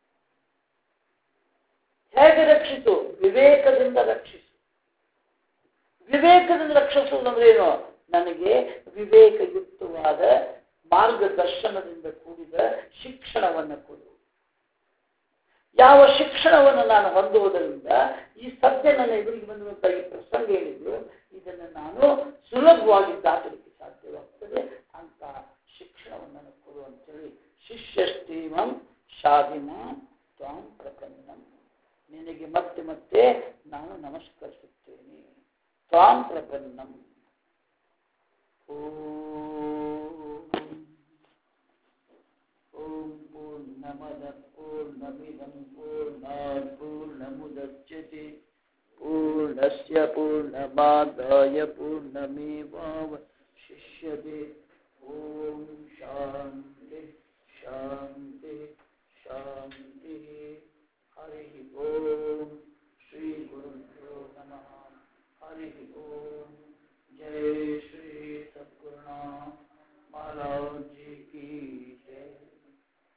ಹೇಗೆ ರಕ್ಷಿಸು? ವಿವೇಕದಿಂದ ರಕ್ಷಿಸು. ವಿವೇಕದಿಂದ ರಕ್ಷಿಸುವುದಂದ್ರೆ ಏನು? ನನಗೆ ವಿವೇಕಯುಕ್ತವಾದ ಮಾರ್ಗದರ್ಶನದಿಂದ ಕೂಡಿದ ಶಿಕ್ಷಣವನ್ನು ಕೊಡು. ಯಾವ ಶಿಕ್ಷಣವನ್ನು ನಾನು ಹೊಂದುವುದರಿಂದ ಈ ಸದ್ಯ ನನ್ನ ಎದುರಿಗೆ ಬಂದಿರುವಂತಹ ಈ ಪ್ರಸಂಗ ಏನಿದ್ರು ಇದನ್ನು ನಾನು ಸುಲಭವಾಗಿ ದಾಟಲಿಕ್ಕೆ ಸಾಧ್ಯವಾಗ್ತದೆ ಅಂತ ಶಿಕ್ಷಣವನ್ನು ನನಗೆ ಕೊಡು ಅಂತೇಳಿ ಶಿಷ್ಯಸ್ತೀಮಂ ಶಾದಿನ ತ್ವಾಂ ಪ್ರಪನ್ನಂ, ನಿನಗೆ ಮತ್ತೆ ಮತ್ತೆ ನಾನು ನಮಸ್ಕರಿಸುತ್ತೇನೆ. ತ್ವಾಂ ಪ್ರಪನ್ನಂ. ಓಂ ಪೂರ್ಣಮದ ಪೂರ್ಣಮಿದಂ ಪೂರ್ಣಾತ್ ಪೂರ್ಣಮುದಚ್ಯತೆ ಪೂರ್ಣಸ್ಯ ಪೂರ್ಣಮಾದಾಯ ಪೂರ್ಣಮೇವಾವಶಿಷ್ಯತೆ. ಓಂ ಶಾಂತಿ ಶಾಂತಿ ಶಾಂತಿ. ಹರಿ ಓಂ. ಶ್ರೀ ಗುರುಭ್ಯೋ ನಮಃ. ಹರಿ ಓಂ. ಜೈ ಶ್ರೀ